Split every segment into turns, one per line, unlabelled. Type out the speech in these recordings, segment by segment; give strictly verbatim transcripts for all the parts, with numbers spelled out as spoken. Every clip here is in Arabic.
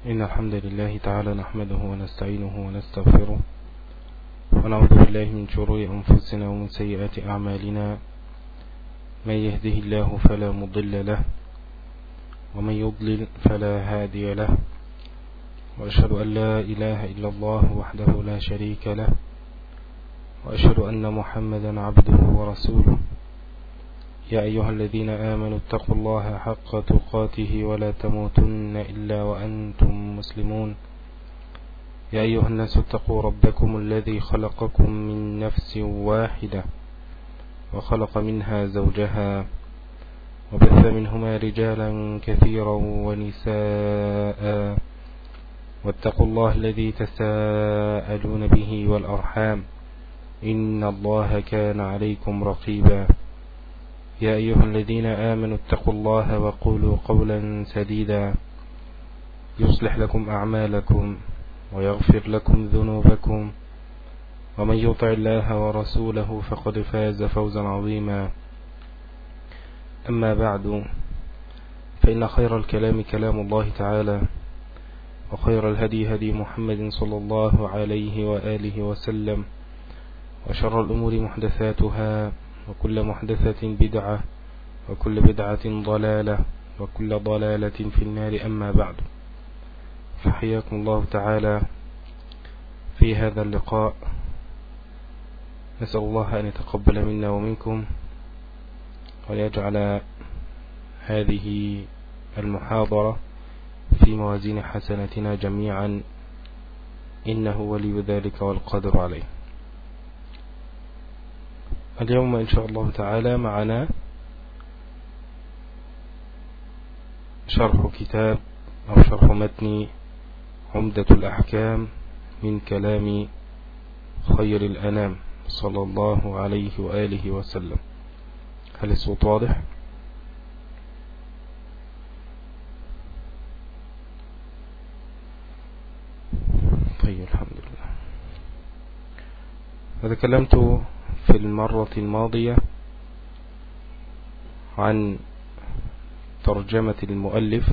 إن الحمد لله تعالى نحمده ونستعينه ونستغفره ونعوذ بالله من شرور أنفسنا ومن سيئات أعمالنا. من يهده الله فلا مضل له ومن يضلل فلا هادي له، وأشهد أن لا إله إلا الله وحده لا شريك له، وأشهد أن محمدا عبده ورسوله. يا أيها الذين آمنوا اتقوا الله حق تقاته ولا تموتن إلا وأنتم مسلمون. يا أيها الناس اتقوا ربكم الذي خلقكم من نفس واحدة وخلق منها زوجها وبث منهما رجالا كثيرا ونساء، واتقوا الله الذي تساءلون به والأرحام إن الله كان عليكم رقيبا. يا أيها الذين آمنوا اتقوا الله وقولوا قولا سديدا يصلح لكم أعمالكم ويغفر لكم ذنوبكم، ومن يطع الله ورسوله فقد فاز فوزا عظيما. أما بعد، فإن خير الكلام كلام الله تعالى، وخير الهدي هدي محمد صلى الله عليه وآله وسلم، وشر الأمور محدثاتها، وكل محدثة بدعة، وكل بدعة ضلالة، وكل ضلالة في النار. أما بعد، فحياكم الله تعالى في هذا اللقاء. نسأل الله أن يتقبل منا ومنكم، ويجعل هذه المحاضرة في موازين حسناتنا جميعا، إنه ولي ذلك والقادر عليه. اليوم إن شاء الله تعالى معنا شرح كتاب أو شرح متن عمدة الأحكام من كلام خير الأنام صلى الله عليه وآله وسلم. هل الصوت واضح؟ طيب، الحمد لله. وتكلمت في المرة الماضية عن ترجمة المؤلف،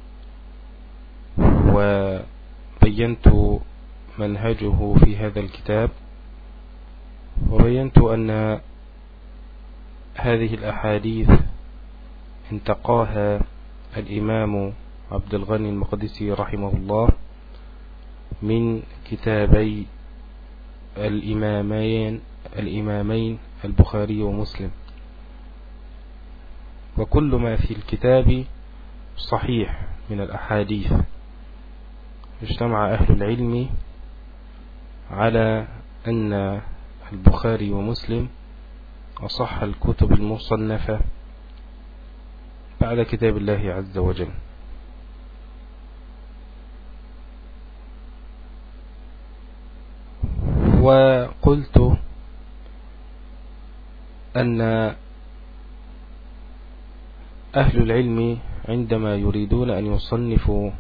وبينت منهجه في هذا الكتاب، وبينت أن هذه الأحاديث انتقاها الإمام عبد الغني المقدسي رحمه الله من كتابي الإمامين الإمامين البخاري ومسلم، وكل ما في الكتاب صحيح من الأحاديث. اجتمع أهل العلم على أن البخاري ومسلم أصح الكتب المصنفة بعد كتاب الله عز وجل. وقلت أن أهل العلم عندما يريدون أن يصنفوا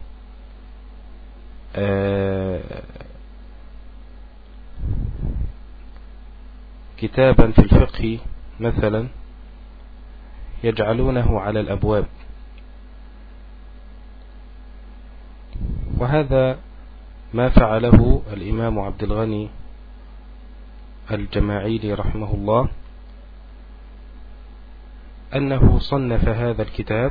كتابا في الفقه مثلا يجعلونه على الأبواب، وهذا ما فعله الإمام عبد الغني الجماعيلي رحمه الله، أنه صنف هذا الكتاب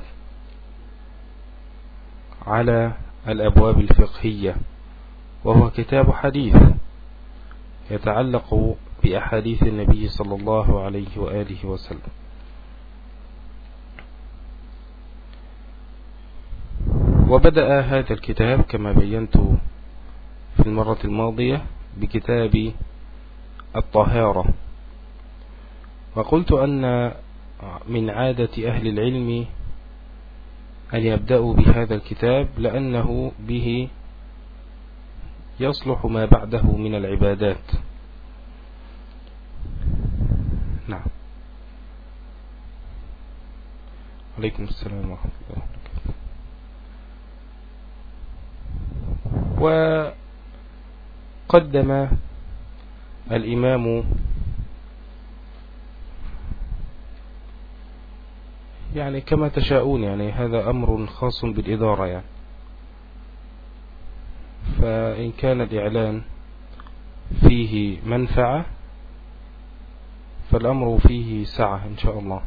على الأبواب الفقهية، وهو كتاب حديث يتعلق بأحاديث النبي صلى الله عليه وآله وسلم. وبدأ هذا الكتاب كما بينت في المرة الماضية بكتاب الطهارة، وقلت أن من عادة أهل العلم أن يبدأوا بهذا الكتاب لأنه به يصلح ما بعده من العبادات. نعم. عليكم السلام ورحمة الله وبركاته. وقدم الإمام يعني كما تشاءون، يعني هذا أمر خاص بالإدارة يعني. فإن كان الإعلان فيه منفعة فالأمر فيه سعة إن شاء الله.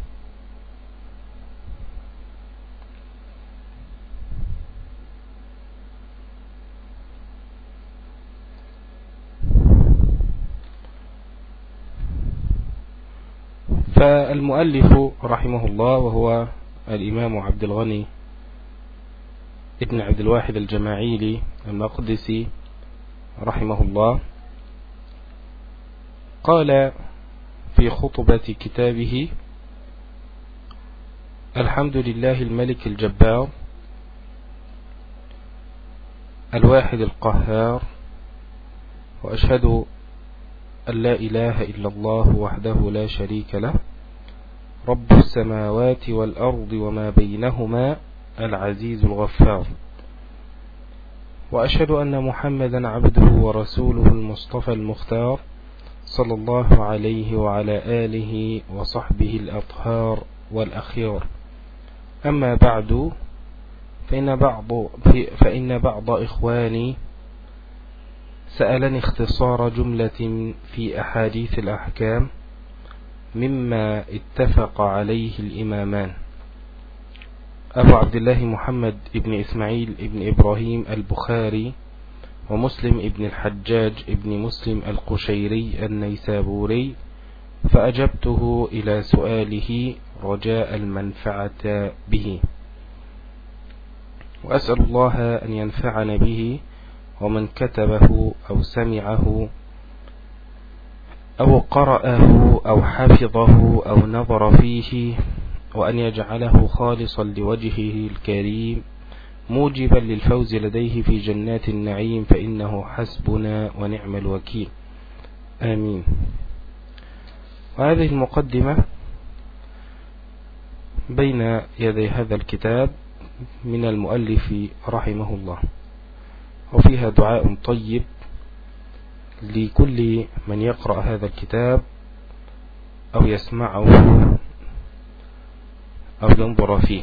فالمؤلف رحمه الله وهو الإمام عبد الغني ابن عبد الواحد الجماعيلي المقدسي رحمه الله قال في خطبة كتابه: الحمد لله الملك الجبار الواحد القهار، وأشهد أن لا إله إلا الله وحده لا شريك له، رب السماوات والأرض وما بينهما العزيز الغفار، وأشهد أن محمدا عبده ورسوله المصطفى المختار صلى الله عليه وعلى آله وصحبه الأطهار والأخيار. أما بعد، فإن بعض, فإن بعض إخواني سألني اختصار جملة في أحاديث الأحكام مما اتفق عليه الإمامان أبو عبد الله محمد ابن إسماعيل ابن إبراهيم البخاري ومسلم ابن الحجاج ابن مسلم القشيري النيسابوري، فأجبته إلى سؤاله رجاء المنفعة به، وأسأل الله أن ينفعنا به ومن كتبه أو سمعه أو قرأه أو حفظه أو نظر فيه، وأن يجعله خالصا لوجهه الكريم موجبا للفوز لديه في جنات النعيم، فإنه حسبنا ونعم الوكيل، آمين. وهذه المقدمة بين يدي هذا الكتاب من المؤلف رحمه الله، وفيها دعاء طيب لكل من يقرأ هذا الكتاب أو يسمعه أو ينظر فيه.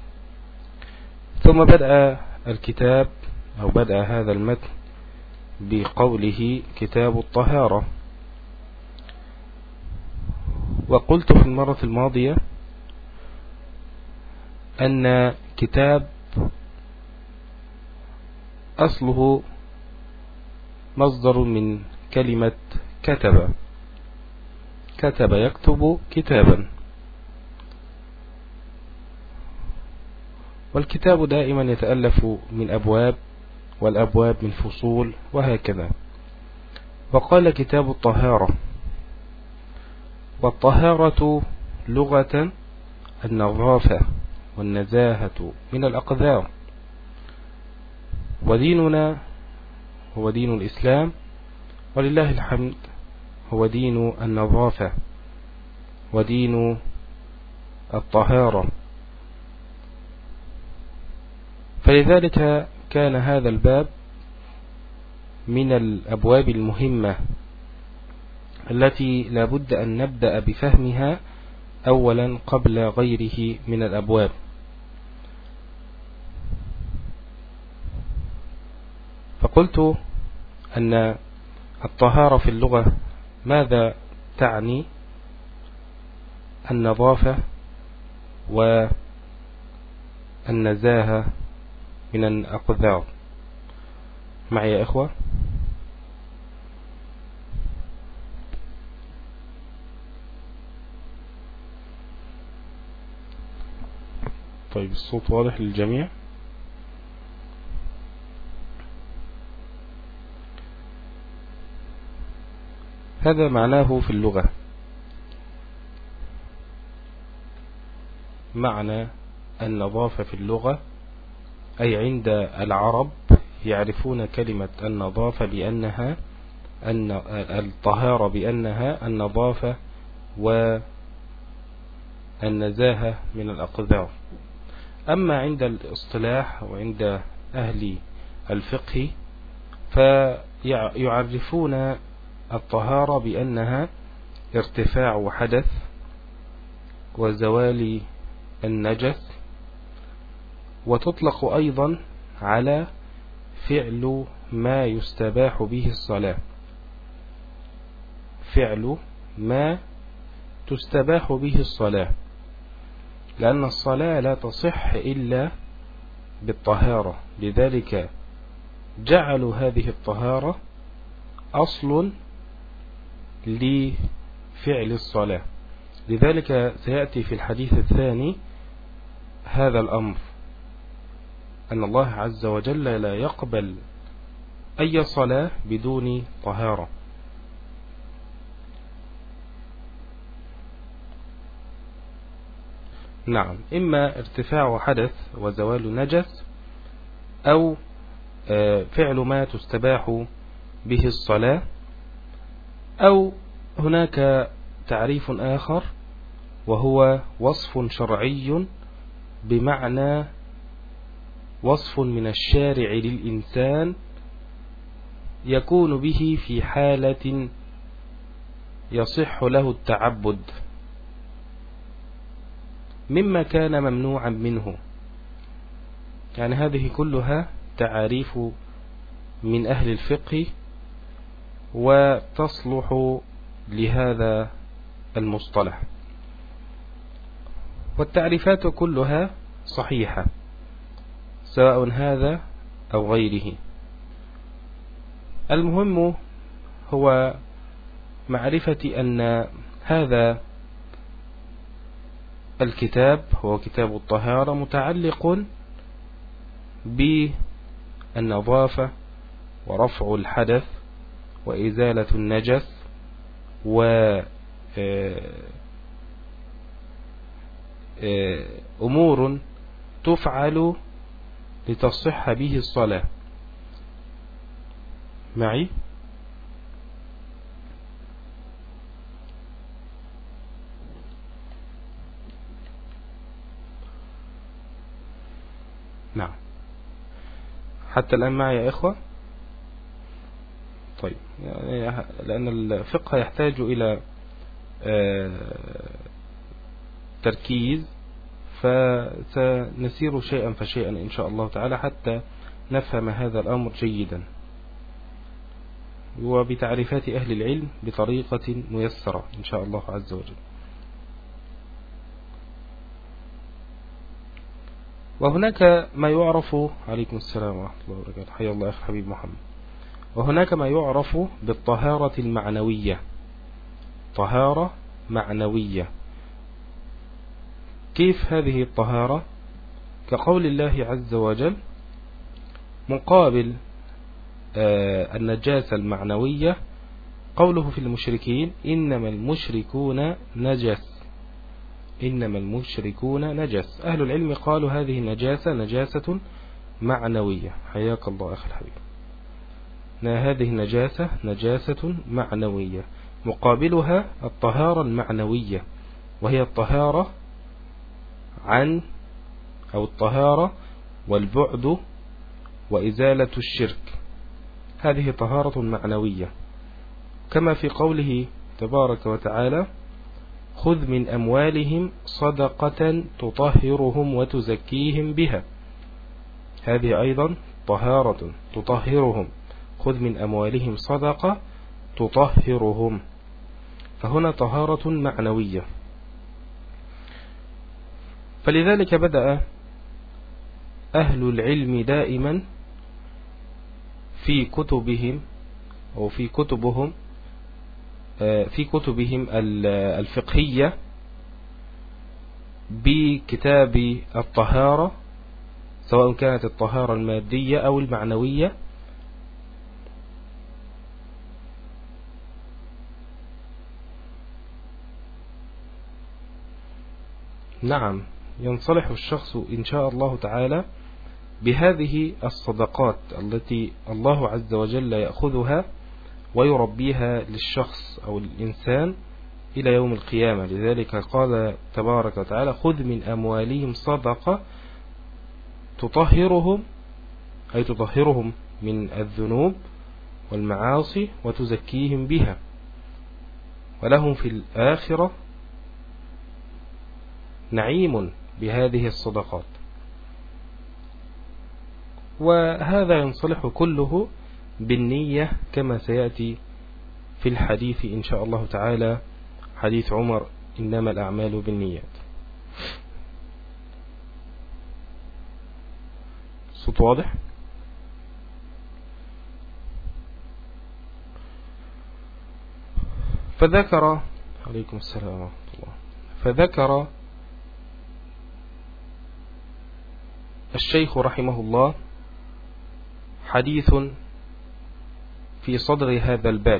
ثم بدأ الكتاب أو بدأ هذا المتن بقوله كتاب الطهارة. وقلت في المرة الماضية أن كتاب أصله مصدر من كلمة كتب، كتب يكتب كتابا، والكتاب دائما يتألف من أبواب، والأبواب من فصول، وهكذا. وقال كتاب الطهارة، والطهارة لغة النظافة والنزاهة من الأقذار، وديننا هو دين الإسلام، ولله الحمد هو دين النظافة ودين الطهارة. فلذلك كان هذا الباب من الأبواب المهمة التي لا بد أن نبدأ بفهمها أولا قبل غيره من الأبواب. فقلت أن الطهارة في اللغة ماذا تعني؟ النظافة والنزاهة من الأقذار. معي يا إخوة؟ طيب، الصوت واضح للجميع؟ هذا معناه في اللغة. معنى النظافة في اللغة أي عند العرب يعرفون كلمة النظافة بأنها الطهارة بأنها النظافة والنزاهة من الأقذار. أما عند الاصطلاح وعند أهل الفقه فيعرفون الطهارة بأنها ارتفاع حدث وزوال النجس، وتطلق أيضا على فعل ما يستباح به الصلاة، فعل ما تستباح به الصلاة، لأن الصلاة لا تصح إلا بالطهارة، لذلك جعلوا هذه الطهارة أصل لفعل الصلاة. لذلك سيأتي في الحديث الثاني هذا الأمر، أن الله عز وجل لا يقبل أي صلاة بدون طهارة. نعم، إما ارتفاع حدث وزوال نجس، أو فعل ما تستباح به الصلاة، أو هناك تعريف آخر وهو وصف شرعي، بمعنى وصف من الشارع للإنسان يكون به في حالة يصح له التعبد مما كان ممنوعا منه. يعني هذه كلها تعاريف من أهل الفقه وتصلح لهذا المصطلح، والتعريفات كلها صحيحة سواء هذا أو غيره. المهم هو معرفة أن هذا الكتاب هو كتاب الطهارة متعلق بالنظافة ورفع الحدث وإزالة النجس وأمور تفعل لتصح به الصلاة. معي؟ نعم، حتى الآن معي يا إخوة؟ طيب، يعني لأن الفقه يحتاج إلى تركيز، فسنسير شيئا فشيئا إن شاء الله تعالى حتى نفهم هذا الأمر جيدا وبتعريفات أهل العلم بطريقة ميسرة إن شاء الله عز وجل. وهناك ما يعرف، عليكم السلام ورحمة الله وبركاته، حيا الله أخي حبيب محمد. وهناك ما يعرف بالطهارة المعنوية، طهارة معنوية. كيف هذه الطهارة؟ كقول الله عز وجل مقابل آه النجاسة المعنوية قوله في المشركين إنما المشركون نجس، إنما المشركون نجس. أهل العلم قالوا هذه النجاسة نجاسة معنوية. حياك الله أخي الحبيب. هذه النجاسة نجاسة معنوية، مقابلها الطهارة المعنوية، وهي الطهارة عن أو الطهارة والبعد وإزالة الشرك. هذه طهارة معنوية، كما في قوله تبارك وتعالى خذ من أموالهم صدقة تطهرهم وتزكيهم بها. هذه أيضا طهارة تطهرهم، خذ من أموالهم صدقة تطهرهم، فهنا طهارة معنوية. فلذلك بدأ أهل العلم دائما في كتبهم أو في كتبهم في كتبهم الفقهية بكتاب الطهارة، سواء كانت الطهارة المادية أو المعنوية، نعم ينصلح الشخص إن شاء الله تعالى بهذه الصدقات التي الله عز وجل يأخذها ويربيها للشخص أو الإنسان إلى يوم القيامة. لذلك قال تبارك وتعالى خذ من أموالهم صدقة تطهرهم، أي تطهرهم من الذنوب والمعاصي وتزكيهم بها، ولهم في الآخرة نعيم بهذه الصدقات. وهذا ينصلح كله بالنية كما سيأتي في الحديث إن شاء الله تعالى، حديث عمر إنما الأعمال بالنيات. صوت واضح؟ فذكر عليكم السلام ورحمة الله. فذكر الشيخ رحمه الله حديث في صدر هذا الباب،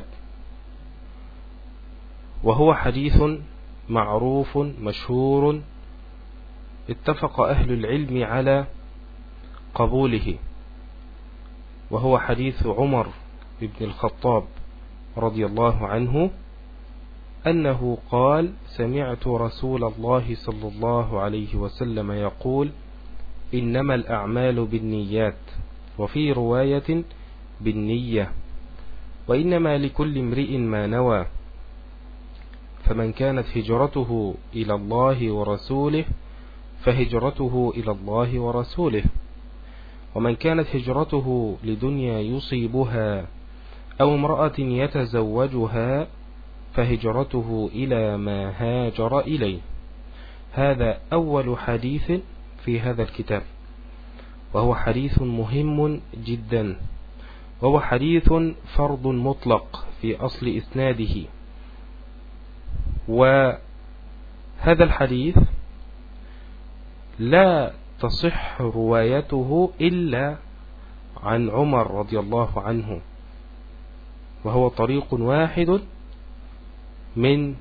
وهو حديث معروف مشهور اتفق أهل العلم على قبوله، وهو حديث عمر بن الخطاب رضي الله عنه أنه قال: سمعت رسول الله صلى الله عليه وسلم يقول: إنما الأعمال بالنيات، وفي رواية بالنية، وإنما لكل امرئ ما نوى، فمن كانت هجرته إلى الله ورسوله فهجرته إلى الله ورسوله، ومن كانت هجرته لدنيا يصيبها أو امرأة يتزوجها فهجرته إلى ما هاجر إليه. هذا أول حديث في هذا الكتاب، وهو حديث مهم جدا، وهو حديث فرض مطلق في أصل إسناده. وهذا الحديث لا تصح روايته إلا عن عمر رضي الله عنه، وهو طريق واحد من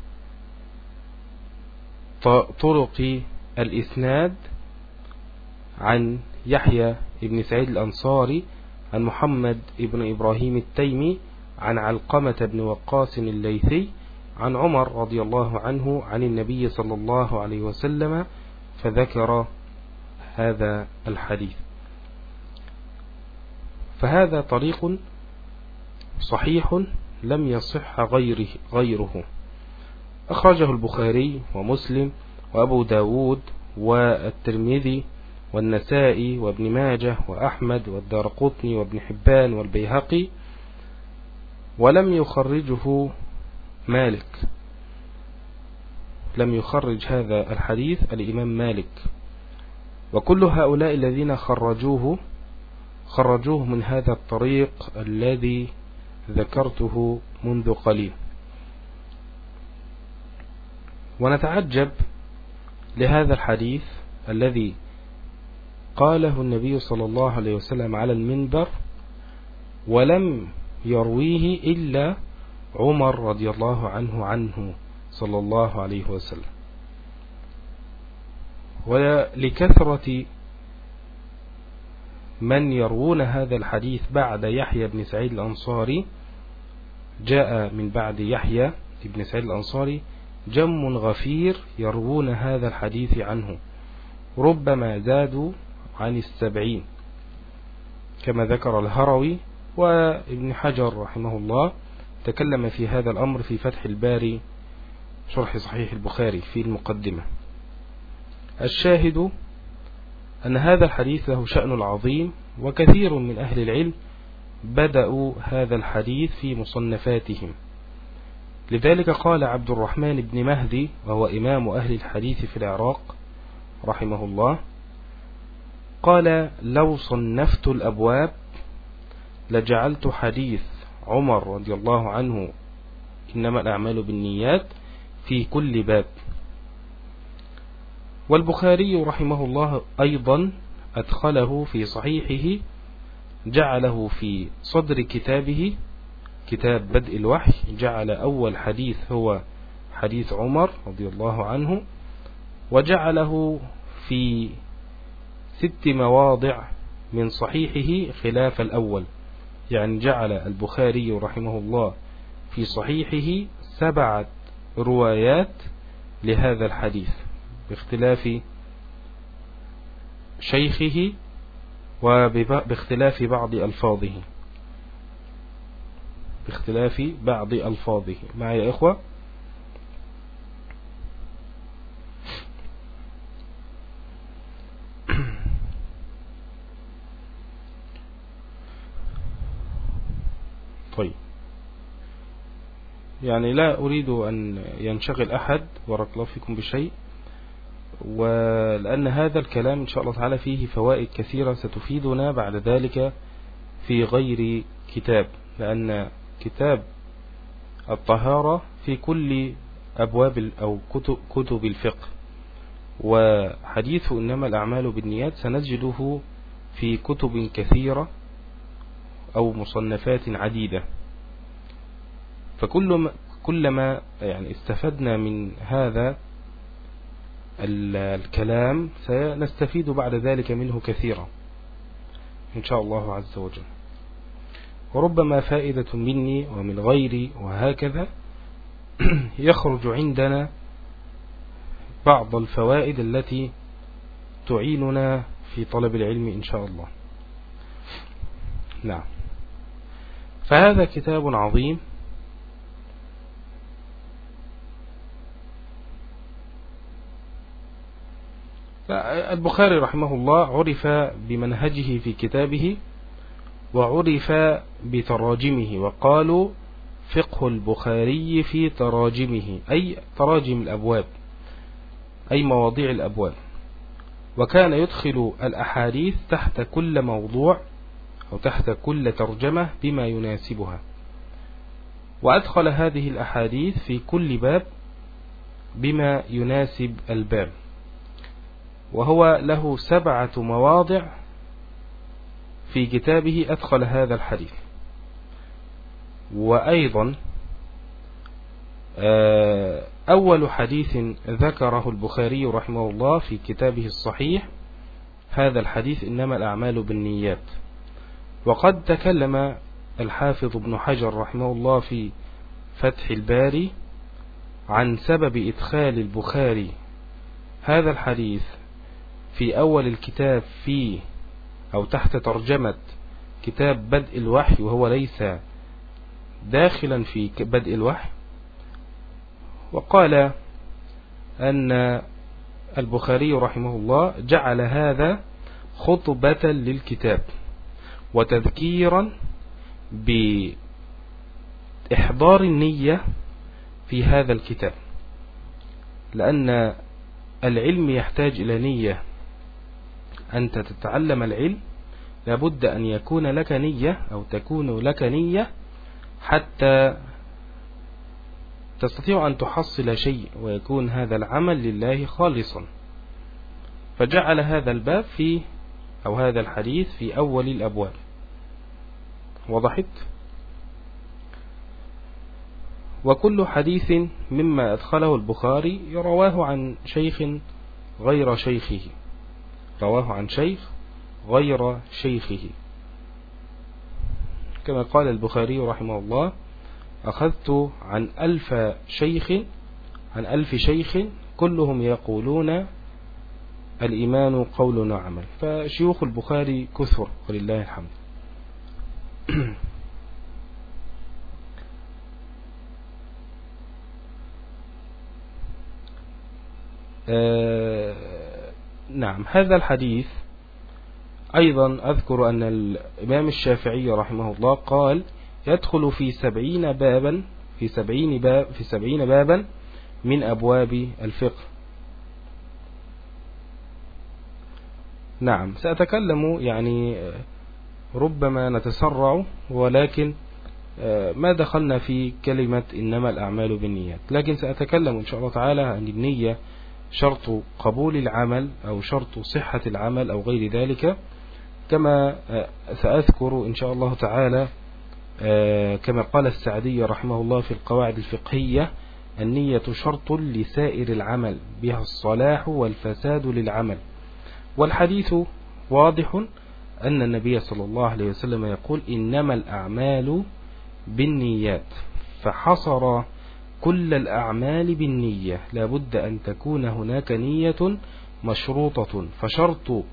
طرق الإسناد عن يحيى بن سعيد الأنصاري عن محمد بن إبراهيم التيمي عن علقمة بن وقاص الليثي عن عمر رضي الله عنه عن النبي صلى الله عليه وسلم، فذكر هذا الحديث. فهذا طريق صحيح لم يصح غيره, غيره أخرجه البخاري ومسلم وأبو داود والترمذي والنسائي وابن ماجه وأحمد والدارقطني وابن حبان والبيهقي، ولم يخرجه مالك، لم يخرج هذا الحديث الإمام مالك. وكل هؤلاء الذين خرجوه خرجوه من هذا الطريق الذي ذكرته منذ قليل. ونتعجب لهذا الحديث الذي قاله النبي صلى الله عليه وسلم على المنبر، ولم يرويه إلا عمر رضي الله عنه عنه صلى الله عليه وسلم. ولكثرة من يروون هذا الحديث بعد يحيى بن سعيد الأنصاري، جاء من بعد يحيى بن سعيد الأنصاري جم غفير يروون هذا الحديث عنه، ربما زادوا عن السبعين كما ذكر الهروي. وابن حجر رحمه الله تكلم في هذا الأمر في فتح الباري شرح صحيح البخاري في المقدمة. الشاهد أن هذا الحديث له شأن العظيم، وكثير من أهل العلم بدأوا هذا الحديث في مصنفاتهم. لذلك قال عبد الرحمن بن مهدي، وهو إمام أهل الحديث في العراق رحمه الله، قال: لو صنفت الأبواب لجعلت حديث عمر رضي الله عنه إنما الأعمال بالنيات في كل باب. والبخاري رحمه الله أيضا أدخله في صحيحه، جعله في صدر كتابه كتاب بدء الوحي، جعل أول حديث هو حديث عمر رضي الله عنه، وجعله في ست مواضع من صحيحه خلاف الأول. يعني جعل البخاري رحمه الله في صحيحه سبعة روايات لهذا الحديث باختلاف شيخه وباختلاف بعض ألفاظه باختلاف بعض ألفاظه معي يا إخوة. طيب، يعني لا أريد أن ينشغل أحد بارك الله فيكم بشيء، ولأن هذا الكلام إن شاء الله تعالى فيه فوائد كثيرة ستفيدنا بعد ذلك في غير كتاب، لأن كتاب الطهارة في كل أبواب أو كتب الفقه، وحديث إنما الأعمال بالنيات سنجده في كتب كثيرة أو مصنفات عديدة. فكل كلما يعني استفدنا من هذا الكلام سنستفيد بعد ذلك منه كثيرا إن شاء الله عز وجل، وربما فائدة مني ومن غيري وهكذا يخرج عندنا بعض الفوائد التي تعيننا في طلب العلم إن شاء الله. نعم، فهذا كتاب عظيم البخاري رحمه الله عرف بمنهجه في كتابه وعرف بتراجمه، وقالوا فقه البخاري في تراجمه، أي تراجم الأبواب، أي مواضيع الأبواب، وكان يدخل الأحاديث تحت كل موضوع أو تحت كل ترجمة بما يناسبها، وأدخل هذه الأحاديث في كل باب بما يناسب الباب، وهو له سبعة مواضع في كتابه أدخل هذا الحديث. وأيضا أول حديث ذكره البخاري رحمه الله في كتابه الصحيح هذا الحديث إنما الأعمال بالنيات. وقد تكلم الحافظ ابن حجر رحمه الله في فتح الباري عن سبب إدخال البخاري هذا الحديث في أول الكتاب في أو تحت ترجمة كتاب بدء الوحي، وهو ليس داخلا في بدء الوحي. وقال أن البخاري رحمه الله جعل هذا خطبة للكتاب وتذكيرا بإحضار النية في هذا الكتاب، لأن العلم يحتاج إلى نية. أنت تتعلم العلم لابد أن يكون لك نية أو تكون لك نية حتى تستطيع أن تحصل شيء ويكون هذا العمل لله خالصا. فجعل هذا الباب في أو هذا الحديث في أول الأبواب. وضحت؟ وكل حديث مما أدخله البخاري رواه عن شيخ غير شيخه، رواه عن شيخ غير شيخه، كما قال البخاري رحمه الله أخذت عن ألف شيخ عن ألف شيخ كلهم يقولون الإيمان قول وعمل. فشيوخ البخاري كثر ولله الحمد. آه نعم، هذا الحديث أيضا أذكر أن الإمام الشافعي رحمه الله قال يدخل في سبعين بابا في سبعين باب في سبعين بابا من أبواب الفقه. نعم، سأتكلم يعني ربما نتسرع، ولكن ما دخلنا في كلمة إنما الأعمال بالنيات، لكن سأتكلم إن شاء الله تعالى عن النية، شرط قبول العمل أو شرط صحة العمل أو غير ذلك، كما سأذكر إن شاء الله تعالى كما قال السعدي رحمه الله في القواعد الفقهية: النية شرط لسائر العمل، بها الصلاح والفساد للعمل. والحديث واضح أن النبي صلى الله عليه وسلم يقول إنما الأعمال بالنيات، فحصر كل الأعمال بالنية، لابد أن تكون هناك نية مشروطة. فشرط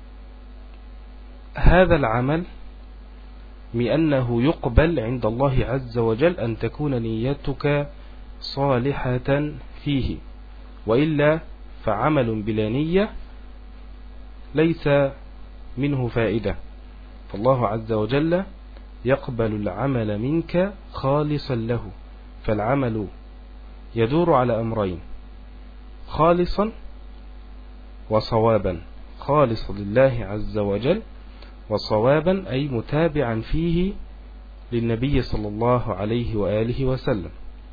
هذا العمل بأنه يقبل عند الله عز وجل أن تكون نيتك صالحة فيه، وإلا فعمل بلا نية ليس منه فائدة. فالله عز وجل يقبل العمل منك خالصا له. فالعمل يدور على أمرين: خالصا وصوابا، خالصا لله عز وجل، وصوابا أي متابعا فيه للنبي صلى الله عليه وآله وسلم.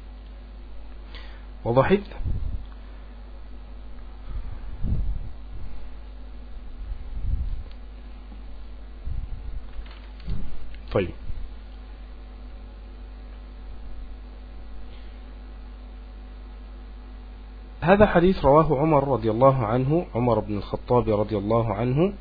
وضحت؟ طيب، هذا حديث رواه عمر رضي الله عنه، عمر بن الخطاب رضي الله عنه،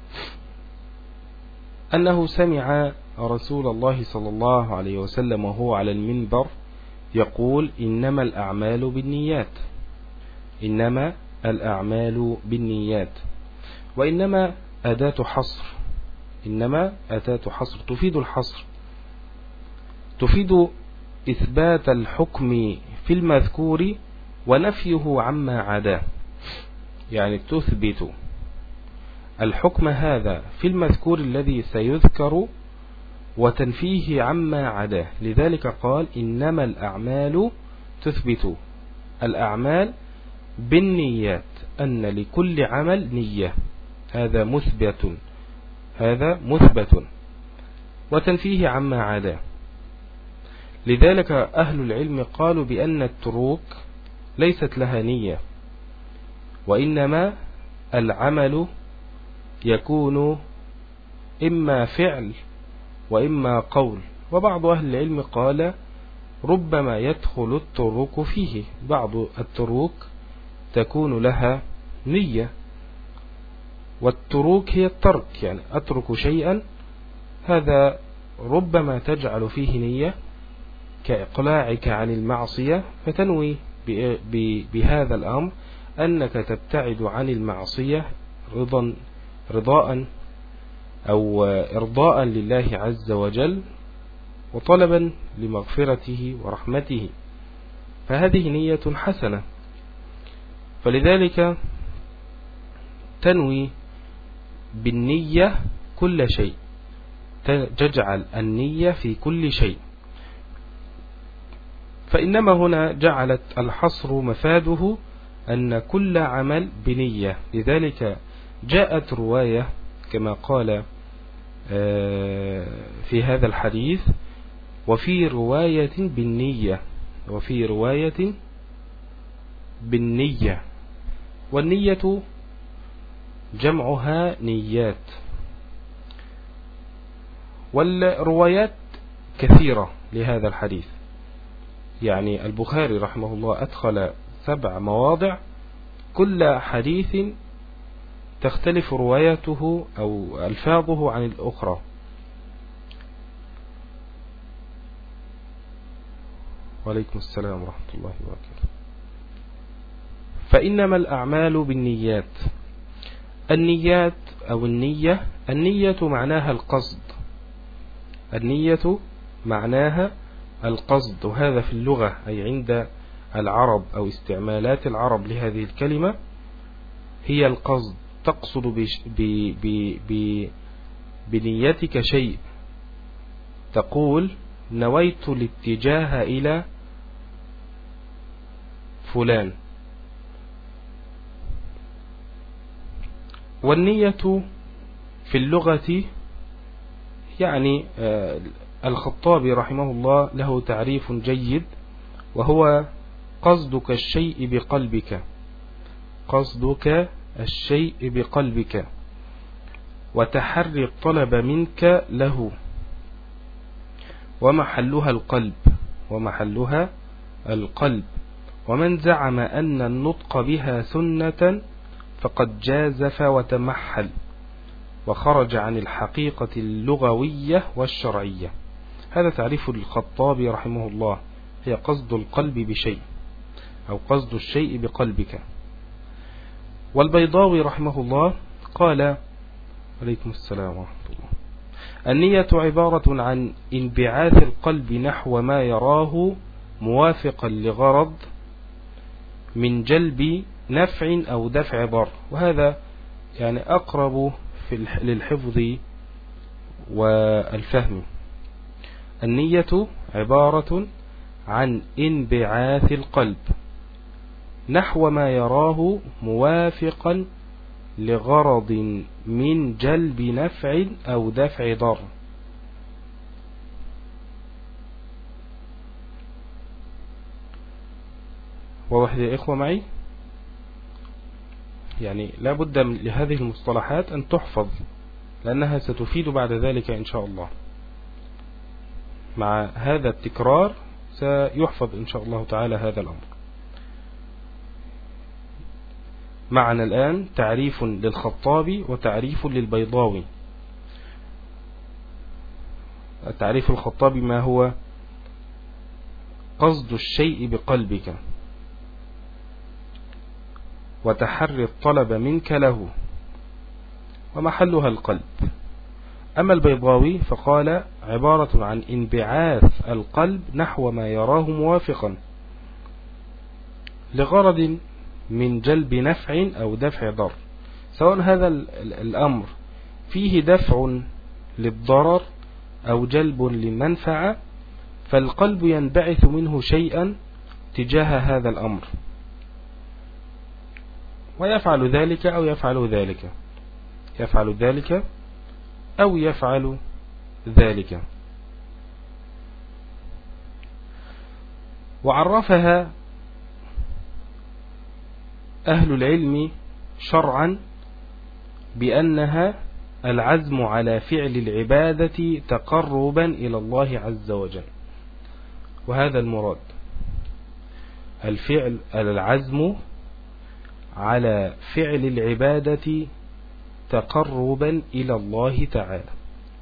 أنه سمع رسول الله صلى الله عليه وسلم وهو على المنبر يقول: إنما الأعمال بالنيات، إنما الأعمال بالنيات. وإنما أداة حصر، إنما أداة حصر تفيد الحصر، تفيد إثبات الحكم في المذكور ونفيه عما عداه. يعني تثبت الحكم هذا في المذكور الذي سيذكر وتنفيه عما عداه. لذلك قال: إنما الأعمال، تثبت الأعمال بالنيات، أن لكل عمل نية، هذا مثبت، هذا مثبت، وتنفيه عما عداه. لذلك أهل العلم قالوا بأن التروك ليست لها نية، وإنما العمل يكون إما فعل وإما قول. وبعض أهل العلم قال: ربما يدخل التروك فيه، بعض التروك تكون لها نية، والتروك هي الترك، يعني أترك شيئا، هذا ربما تجعل فيه نية كإقلاعك عن المعصية، فتنوي بهذا الأمر أنك تبتعد عن المعصية رضا رضاء أو إرضاء لله عز وجل، وطلبا لمغفرته ورحمته، فهذه نية حسنة. فلذلك تنوي بالنية كل شيء، تجعل النية في كل شيء. فإنما هنا جعلت الحصر مفاده أن كل عمل بنية. لذلك جاءت رواية كما قال في هذا الحديث: وفي رواية بالنية، وفي رواية بالنية. والنية جمعها نيات. والروايات كثيرة لهذا الحديث، يعني البخاري رحمه الله أدخل سبع مواضع، كل حديث تختلف روايته أو ألفاظه عن الأخرى. وعليكم السلام ورحمة الله وبركاته. فإنما الأعمال بالنيات. النيات أو النية، النية معناها القصد، النية معناها القصد، وهذا في اللغة أي عند العرب أو استعمالات العرب لهذه الكلمة هي القصد. تقصد بش ب ب ب بنيتك شيء، تقول: نويت الاتجاه إلى فلان. والنية في اللغة، يعني الخطابي رحمه الله له تعريف جيد، وهو قصدك الشيء بقلبك، قصدك الشيء بقلبك، وتحري الطلب منك له، ومحلها القلب، ومحلها القلب. ومن زعم أن النطق بها سنة فقد جازف وتمحل، وخرج عن الحقيقة اللغوية والشرعية. هذا تعريف الخطابي رحمه الله، هي قصد القلب بشيء، أو قصد الشيء بقلبك. والبيضاوي رحمه الله قال: عليكم السلام ورحمة الله، النية عبارة عن انبعاث القلب نحو ما يراه موافقا لغرض من جلب نفع أو دفع ضر. وهذا يعني أقرب في للحفظ والفهم. النية عبارة عن انبعاث القلب نحو ما يراه موافقا لغرض من جلب نفع أو دفع ضر. واضح يا إخوة معي؟ يعني لا بد لهذه المصطلحات أن تحفظ، لأنها ستفيد بعد ذلك إن شاء الله. مع هذا التكرار سيحفظ إن شاء الله تعالى هذا الأمر. معنا الآن تعريف للخطابي وتعريف للبيضاوي. التعريف الخطابي: ما هو قصد الشيء بقلبك وتحري الطلب منك له ومحلها القلب. أما البيضاوي فقال عبارة عن انبعاث القلب نحو ما يراه موافقا لغرض من جلب نفع أو دفع ضر، سواء هذا الأمر فيه دفع للضرر أو جلب للمنفعة، فالقلب ينبعث منه شيئا تجاه هذا الأمر ويفعل ذلك أو يفعل ذلك، يفعل ذلك أو يفعل ذلك. وعرفها أهل العلم شرعا بأنها العزم على فعل العبادة تقربا إلى الله عز وجل، وهذا المراد، الفعل العزم على فعل العبادة تقربا إلى الله تعالى،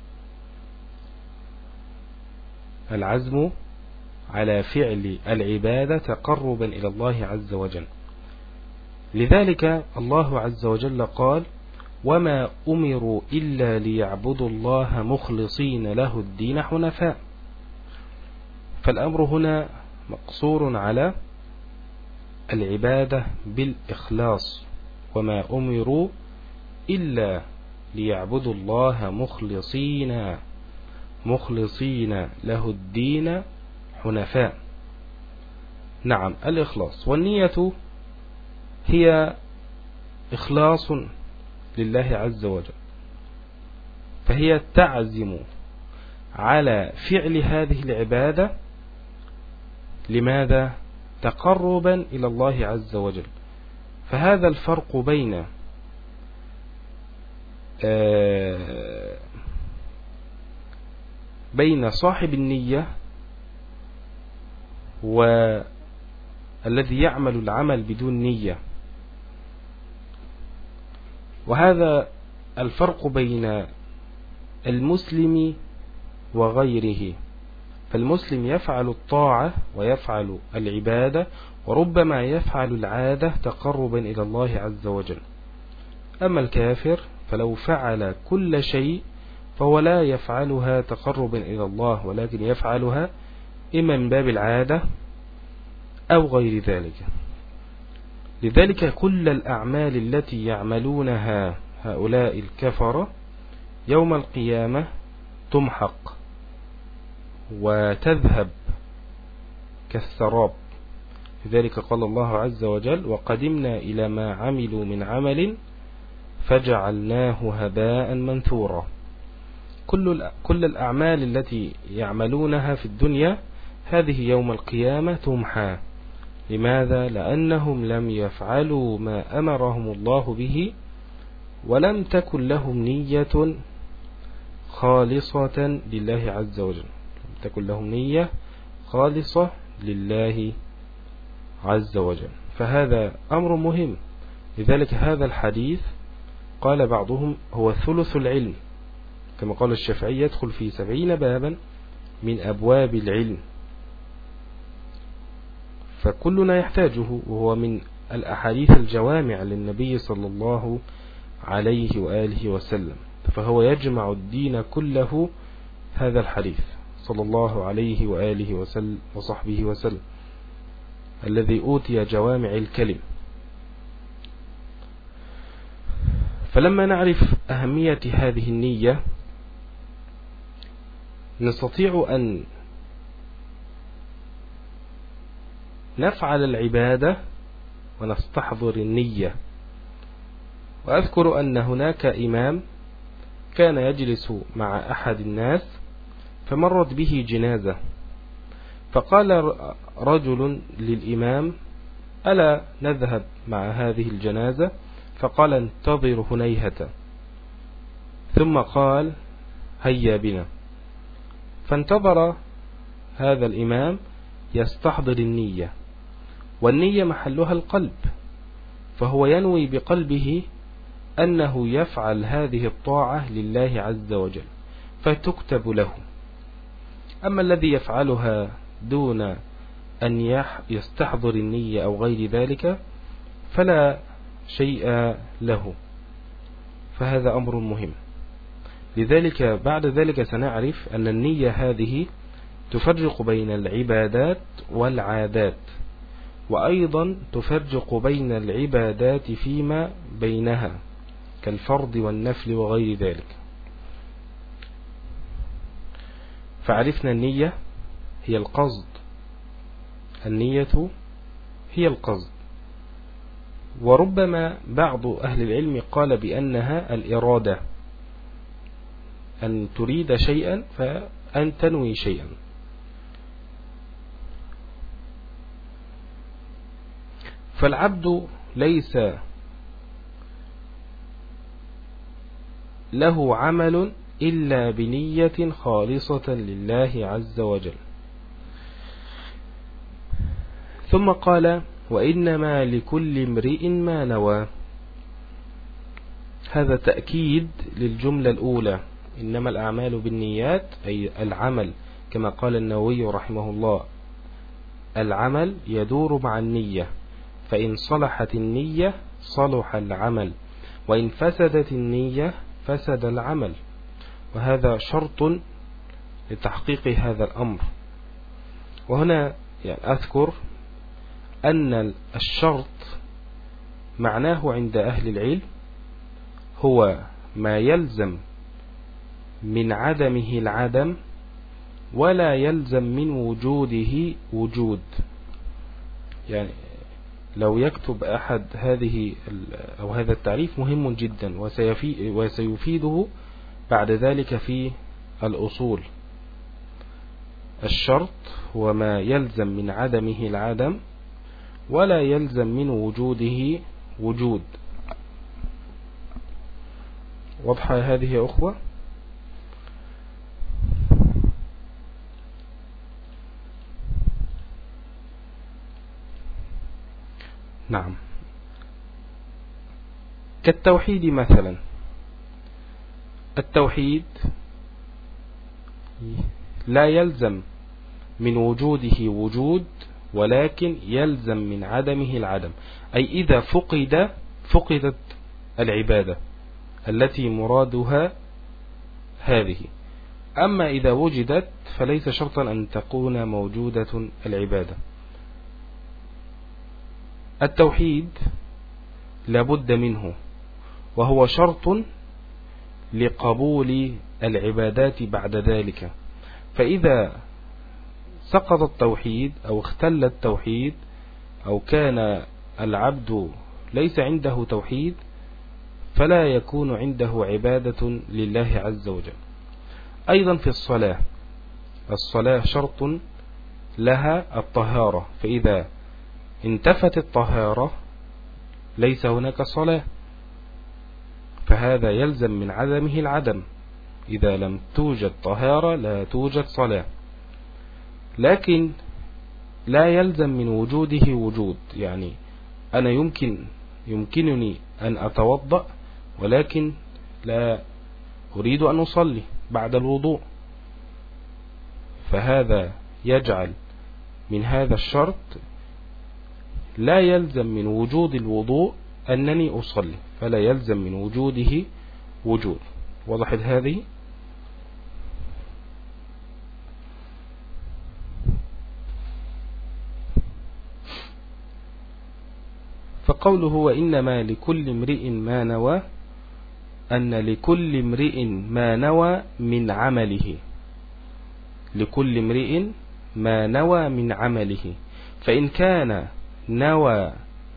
العزم على فعل العبادة تقربا إلى الله عز وجل. لذلك الله عز وجل قال: وما أمروا إلا ليعبدوا الله مخلصين له الدين حنفاء. فالأمر هنا مقصور على العبادة بالإخلاص، وما أمروا إلا ليعبدوا الله مخلصين مخلصين له الدين حنفاء. نعم، الإخلاص. والنية هي إخلاص لله عز وجل، فهي تعزم على فعل هذه العبادة. لماذا؟ تقربا إلى الله عز وجل. فهذا الفرق بين بين صاحب النية والذي يعمل العمل بدون نية، وهذا الفرق بين المسلم وغيره. فالمسلم يفعل الطاعة ويفعل العبادة، وربما يفعل العادة تقربا إلى الله عز وجل. أما الكافر فلو فعل كل شيء فهو لا يفعلها تقربا إلى الله، ولكن يفعلها إما من باب العادة أو غير ذلك. لذلك كل الأعمال التي يعملونها هؤلاء الكفرة يوم القيامة تمحق وتذهب كالسراب. لذلك قال الله عز وجل: وقدمنا إلى ما عملوا من عمل فجعلناه هباء منثورا. كل كل الأعمال التي يعملونها في الدنيا هذه يوم القيامة تمحى. لماذا؟ لأنهم لم يفعلوا ما أمرهم الله به، ولم تكن لهم نية خالصة لله عز وجل، لم تكن لهم نية خالصة لله عز وجل. فهذا أمر مهم. لذلك هذا الحديث قال بعضهم هو ثلث العلم، كما قال الشافعي: يدخل في سبعين بابا من أبواب العلم. فكلنا يحتاجه، وهو من الأحاديث الجوامع للنبي صلى الله عليه وآله وسلم. فهو يجمع الدين كله هذا الحديث صلى الله عليه وآله وسلم وصحبه وسلم، الذي أوتي جوامع الكلم. فلما نعرف أهمية هذه النية نستطيع أن نفعل العبادة ونستحضر النية. وأذكر أن هناك إمام كان يجلس مع أحد الناس فمرت به جنازة، فقال رجل للإمام: ألا نذهب مع هذه الجنازة؟ فقال: انتظر هنيهة. ثم قال: هيا بنا. فانتظر هذا الإمام يستحضر النية، والنية محلها القلب، فهو ينوي بقلبه أنه يفعل هذه الطاعة لله عز وجل فتكتب له. أما الذي يفعلها دون أن يستحضر النية أو غير ذلك فلا شيء له، فهذا أمر مهم. لذلك بعد ذلك سنعرف أن النية هذه تفرق بين العبادات والعادات، وأيضا تفرق بين العبادات فيما بينها كالفرض والنفل وغير ذلك. فعرفنا النية هي القصد، النية هي القصد. وربما بعض أهل العلم قال بأنها الإرادة، أن تريد شيئا فأن تنوي شيئا. فالعبد ليس له عمل إلا بنية خالصة لله عز وجل. ثم قال: وإنما لكل امرئ ما نوى. هذا تأكيد للجملة الأولى، إنما الأعمال بالنيات، أي العمل كما قال النووي رحمه الله: العمل يدور مع النية، فإن صلحت النية صلح العمل، وإن فسدت النية فسد العمل. وهذا شرط لتحقيق هذا الأمر. وهنا يعني أذكر أن الشرط معناه عند أهل العلم هو ما يلزم من عدمه العدم ولا يلزم من وجوده وجود. يعني لو يكتب أحد هذه أو هذا التعريف مهم جدا وسيفيده بعد ذلك في الأصول. الشرط هو ما يلزم من عدمه العدم ولا يلزم من وجوده وجود. واضحة هذه يا أخوة؟ نعم. كالتوحيد مثلا، التوحيد لا يلزم من وجوده وجود، ولكن يلزم من عدمه العدم، أي إذا فقد فقدت العبادة التي مرادها هذه. أما إذا وجدت فليس شرطا أن تكون موجودة العبادة. التوحيد لابد منه، وهو شرط لقبول العبادات بعد ذلك. فإذا سقط التوحيد أو اختل التوحيد أو كان العبد ليس عنده توحيد فلا يكون عنده عبادة لله عز وجل. أيضا في الصلاة، الصلاة شرط لها الطهارة، فإذا انتفت الطهارة ليس هناك صلاة، فهذا يلزم من عدمه العدم. إذا لم توجد طهارة لا توجد صلاة. لكن لا يلزم من وجوده وجود، يعني أنا يمكن يمكنني أن أتوضأ ولكن لا أريد أن أصلي بعد الوضوء، فهذا يجعل من هذا الشرط لا يلزم من وجود الوضوء أنني أصلي، فلا يلزم من وجوده وجود. وضحت هذه؟ فقوله وإنما لكل امرئ ما نوى، أن لكل امرئ ما نوى من عمله. لكل امرئ ما نوى من عمله، فإن كان نوى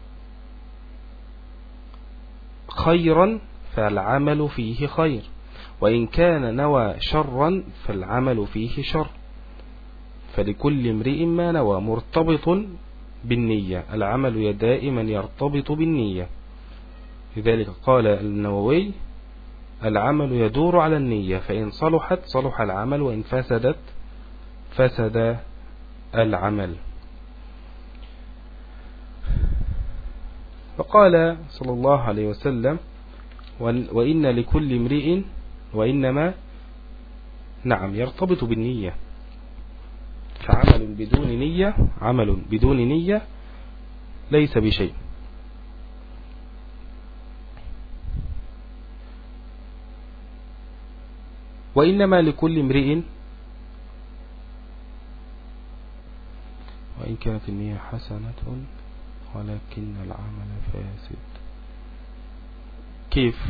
خيرا فالعمل فيه خير، وإن كان نوى شرا فالعمل فيه شر. فلكل امرئ ما نوى مرتبط بالنية، العمل دائما يرتبط بالنية. لذلك قال النووي العمل يدور على النية، فإن صلحت صلح العمل، وإن فسدت فسد العمل. فقال صلى الله عليه وسلم وإن لكل امرئ وإنما نعم يرتبط بالنية، فعمل بدون نية عمل بدون نية ليس بشيء. وإنما لكل امرئ وإن كانت النية حسنة ولكن العمل فاسد. كيف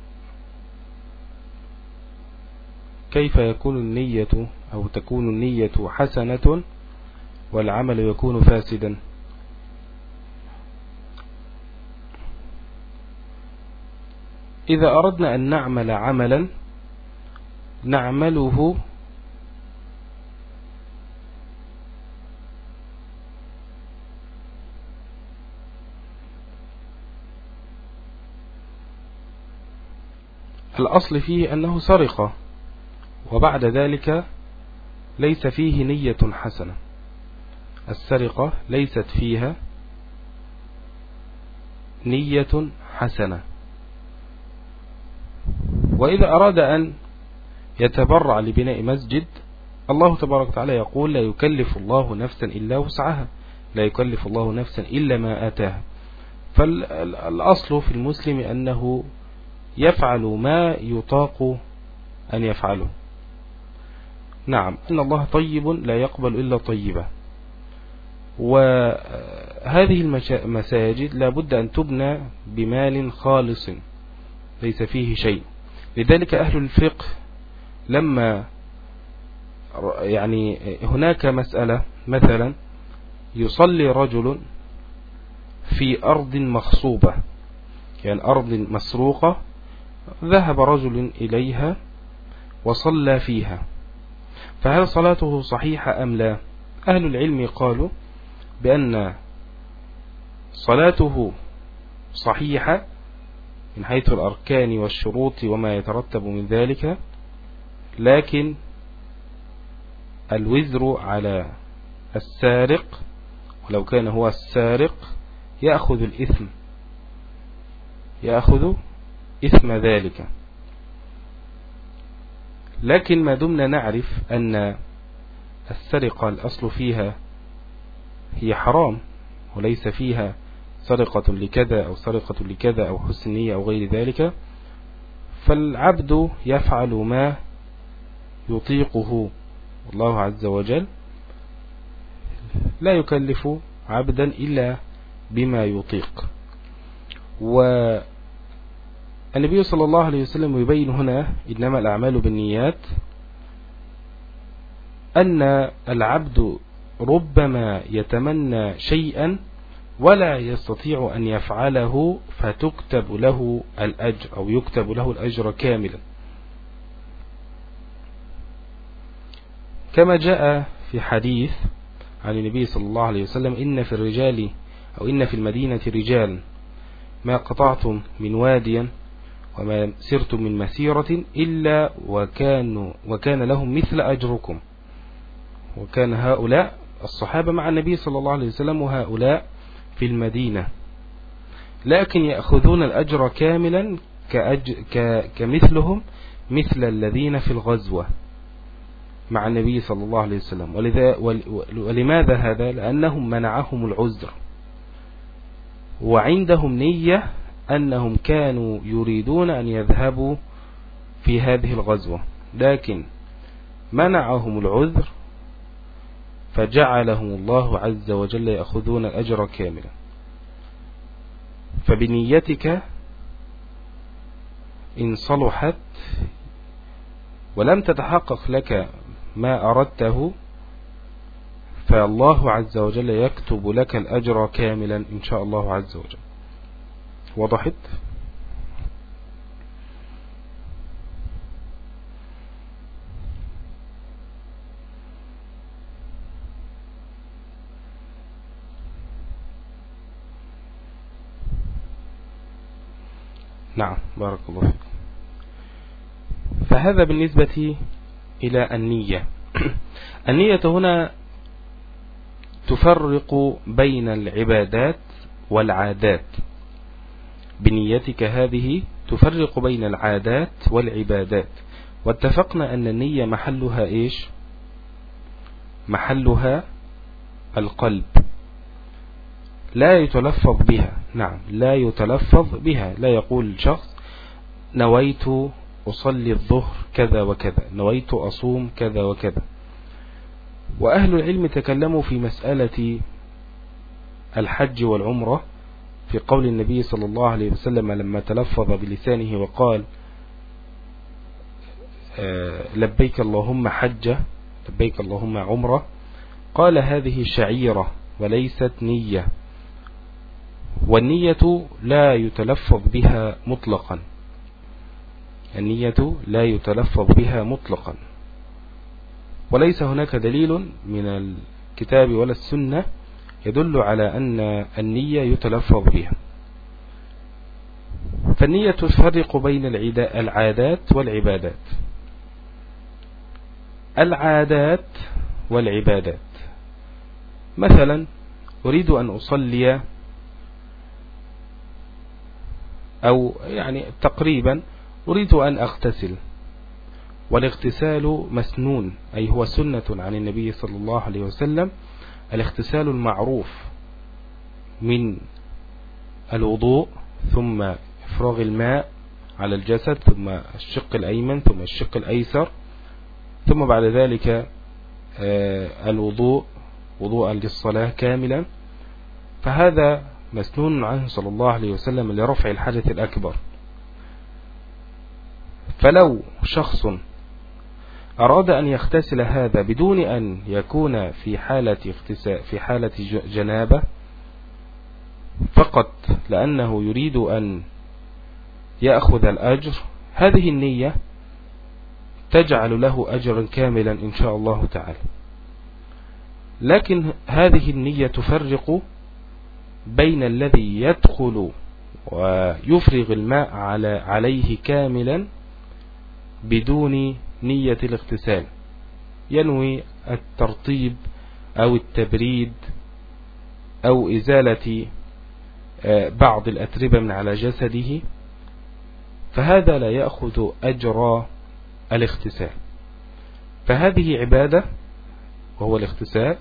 كيف يكون النية أو تكون النية حسنة والعمل يكون فاسدا؟ إذا أردنا أن نعمل عملا نعمله الأصل فيه أنه سرقة، وبعد ذلك ليس فيه نية حسنة. السرقة ليست فيها نية حسنة. وإذا أراد أن يتبرع لبناء مسجد، الله تبارك وتعالى يقول لا يكلف الله نفسا إلا وسعها، لا يكلف الله نفسا إلا ما آتاها. فالأصل في المسلم أنه يفعل ما يطاق أن يفعله. نعم، إن الله طيب لا يقبل إلا طيبا، وهذه المساجد لا بد أن تبنى بمال خالص ليس فيه شيء. لذلك أهل الفقه لما يعني هناك مسألة، مثلا يصلي رجل في أرض مغصوبة، يعني أرض مسروقة، ذهب رجل إليها وصلى فيها، فهل صلاته صحيحة أم لا؟ أهل العلم قالوا بأن صلاته صحيحة من حيث الأركان والشروط وما يترتب من ذلك، لكن الوزر على السارق، ولو كان هو السارق يأخذ الإثم، يأخذ إثم ذلك. لكن ما دمنا نعرف أن السرقة الأصل فيها هي حرام، وليس فيها سرقة لكذا أو سرقة لكذا أو حسن نية أو غير ذلك، فالعبد يفعل ما يطيقه، والله عز وجل لا يكلف عبدا إلا بما يطيق. والنبي صلى الله عليه وسلم يبين هنا إنما الأعمال بالنيات، أن العبد ربما يتمنى شيئا ولا يستطيع أن يفعله فتكتب له الأجر أو يكتب له الأجر كاملا، كما جاء في حديث عن النبي صلى الله عليه وسلم إن في الرجال أو إن في المدينة رجال ما قطعتم من واديا وما سرتم من مسيرة إلا وكانوا وكان لهم مثل أجركم. وكان هؤلاء الصحابة مع النبي صلى الله عليه وسلم وهؤلاء في المدينة، لكن يأخذون الأجر كاملا كأج... ك... كمثلهم مثل الذين في الغزوة مع النبي صلى الله عليه وسلم. ولذا ولماذا هذا؟ لأنهم منعهم العذر، وعندهم نية أنهم كانوا يريدون أن يذهبوا في هذه الغزوة، لكن منعهم العذر فجعلهم الله عز وجل يأخذون الأجر كاملا. فبنيتك إن صلحت ولم تتحقق لك ما أردته فالله عز وجل يكتب لك الأجر كاملا إن شاء الله عز وجل. وضحت؟ نعم بارك الله فيك. فهذا بالنسبة إلى النية. النية هنا تفرق بين العبادات والعادات. بنيتك هذه تفرق بين العادات والعبادات. واتفقنا أن النية محلها إيش؟ محلها القلب، لا يتلفظ بها. نعم لا يتلفظ بها. لا يقول شخص نويت أصلي الظهر كذا وكذا، نويت أصوم كذا وكذا. وأهل العلم تكلموا في مسألة الحج والعمرة في قول النبي صلى الله عليه وسلم لما تلفظ بلسانه وقال لبيك اللهم حجة لبيك اللهم عمرة، قال هذه شعيرة وليست نية. والنية لا يتلفظ بها مطلقا، النية لا يتلفظ بها مطلقا، وليس هناك دليل من الكتاب ولا السنة يدل على أن النية يتلفظ بها. فالنية تفرق بين العادات والعبادات. العادات والعبادات، مثلا أريد أن أصلي، أو يعني تقريبا أريد أن أغتسل، والاغتسال مسنون أي هو سنة عن النبي صلى الله عليه وسلم. الاغتسال المعروف من الوضوء ثم إفراغ الماء على الجسد ثم الشق الأيمن ثم الشق الأيسر ثم بعد ذلك الوضوء وضوءا للصلاة كاملا. فهذا مسنون عنه صلى الله عليه وسلم لرفع الحدث الأكبر. فلو شخص أراد أن يغتسل هذا بدون أن يكون في حالة اغتسال في حالة جنابة فقط لأنه يريد أن يأخذ الأجر، هذه النية تجعل له أجرا كاملا إن شاء الله تعالى. لكن هذه النية تفرق بين الذي يدخل ويفرغ الماء عليه كاملا بدون نية الاغتسال، ينوي الترطيب أو التبريد أو إزالة بعض الأتربة من على جسده، فهذا لا يأخذ أجر الاغتسال. فهذه عبادة وهو الاغتسال،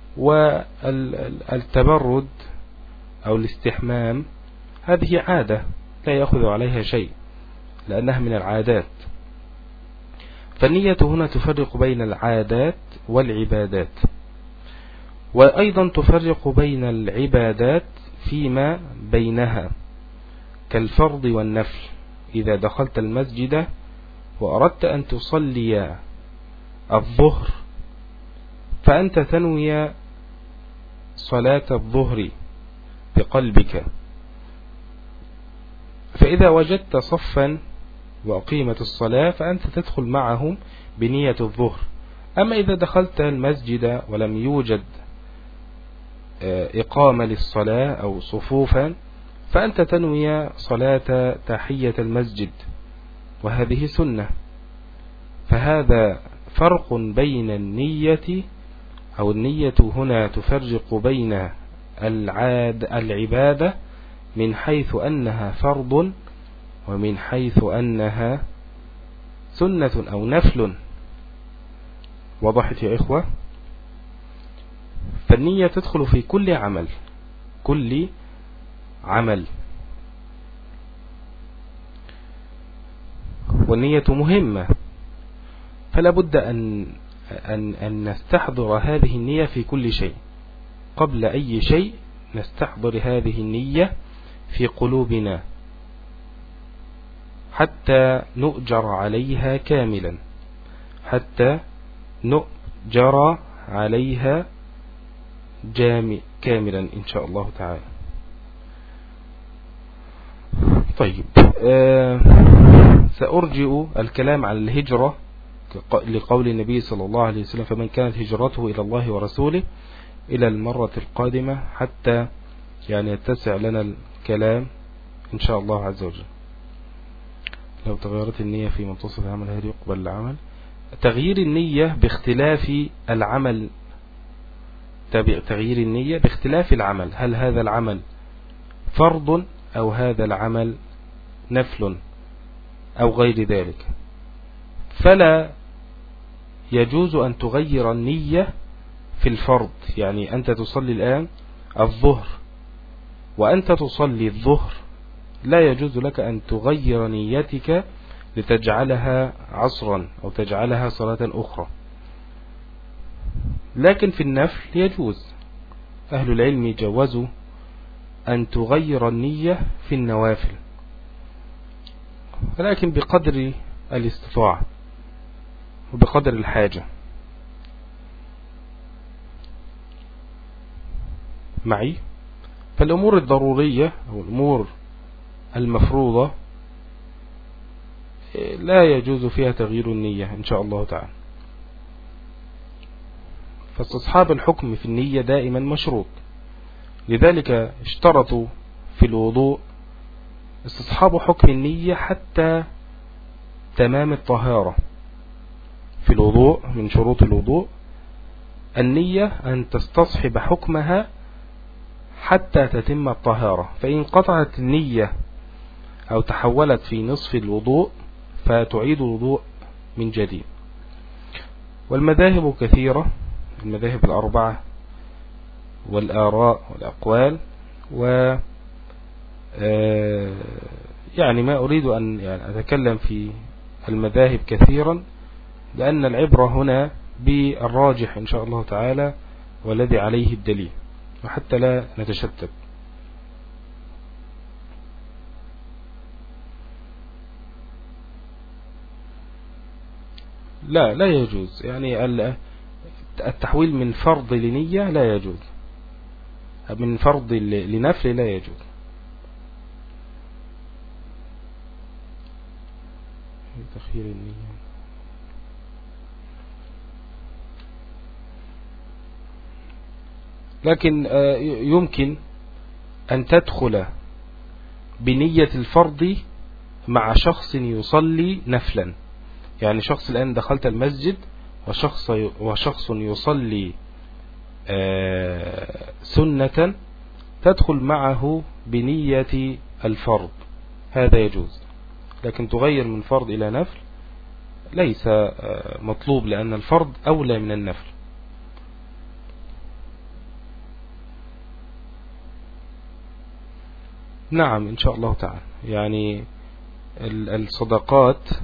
والتبرد أو الاستحمام هذه عادة لا يأخذ عليها شيء لأنها من العادات. فالنية هنا تفرق بين العادات والعبادات. وأيضا تفرق بين العبادات فيما بينها كالفرض والنفل. إذا دخلت المسجد وأردت أن تصلي الظهر فأنت تنوي صلاة الظهر بقلبك، فإذا وجدت صفا وأقيمت الصلاة فأنت تدخل معهم بنية الظهر. أما إذا دخلت المسجد ولم يوجد إقامة للصلاة أو صفوفا فأنت تنوي صلاة تحية المسجد، وهذه سنة. فهذا فرق بين النية أو النية هنا تفرق بين العاد العبادة من حيث أنها فرض ومن حيث أنها سنة أو نفل. وضحت يا إخوة؟ فالنية تدخل في كل عمل كل عمل والنية مهمة، فلا بد أن, أن, أن نستحضر هذه النية في كل شيء. قبل أي شيء نستحضر هذه النية في قلوبنا حتى نؤجر عليها كاملا، حتى نؤجر عليها جامع كاملا إن شاء الله تعالى. طيب آه سأرجئ الكلام على الهجرة لقول النبي صلى الله عليه وسلم فمن كانت هجرته إلى الله ورسوله إلى المرة القادمة، حتى يعني يتسع لنا الكلام إن شاء الله عز وجل. لو تغيرت النية في منتصف العمل هل يقبل العمل؟ تغيير النية باختلاف العمل، تغيير النية باختلاف العمل، هل هذا العمل فرض أو هذا العمل نفل أو غير ذلك، فلا يجوز أن تغير النية في الفرض. يعني أنت تصلي الآن الظهر وأنت تصلي الظهر، لا يجوز لك أن تغير نيتك لتجعلها عصرا أو تجعلها صلاة أخرى. لكن في النفل يجوز، أهل العلم جوزوا أن تغير النية في النوافل، ولكن بقدر الاستطاعة وبقدر الحاجة. معي؟ فالأمور الضرورية أو الأمور المفروضة لا يجوز فيها تغيير النية إن شاء الله تعالى. فاستصحاب الحكم في النية دائما مشروط، لذلك اشترطوا في الوضوء استصحاب حكم النية حتى تمام الطهارة. في الوضوء من شروط الوضوء النية أن تستصحب حكمها حتى تتم الطهارة، فإن قطعت النية أو تحولت في نصف الوضوء فتعيد الوضوء من جديد. والمذاهب كثيرة، المذاهب الأربعة والآراء والأقوال، و يعني ما أريد أن يعني أتكلم في المذاهب كثيرا، لأن العبرة هنا بالراجح إن شاء الله تعالى والذي عليه الدليل، وحتى لا نتشتت. لا لا يجوز، يعني التحويل من فرض لنية لا يجوز، من فرض لنفل لا يجوز. تخيير النية لكن يمكن أن تدخل بنية الفرض مع شخص يصلي نفلا. يعني شخص الآن دخلت المسجد وشخص وشخص يصلي سنة، تدخل معه بنية الفرض، هذا يجوز. لكن تغير من فرض إلى نفل ليس مطلوب، لأن الفرض أولى من النفل. نعم إن شاء الله تعالى. يعني الصدقات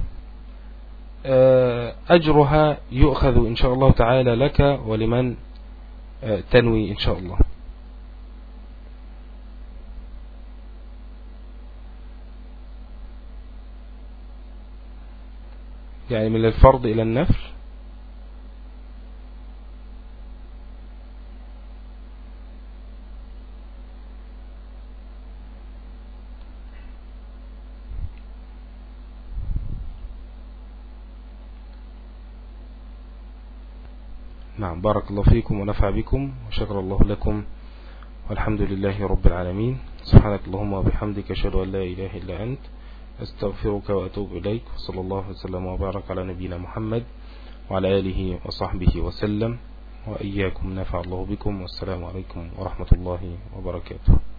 أجرها يؤخذ إن شاء الله تعالى لك ولمن تنوي إن شاء الله. يعني من الفرض إلى النفل. نعم بارك الله فيكم ونفع بكم وشكر الله لكم، والحمد لله رب العالمين. سبحانك اللهم وبحمدك أشهد أن لا إله إلا أنت أستغفرك وأتوب إليك، وصلى الله وسلم وبارك على نبينا محمد وعلى آله وصحبه وسلم، وإياكم نفع الله بكم، والسلام عليكم ورحمة الله وبركاته.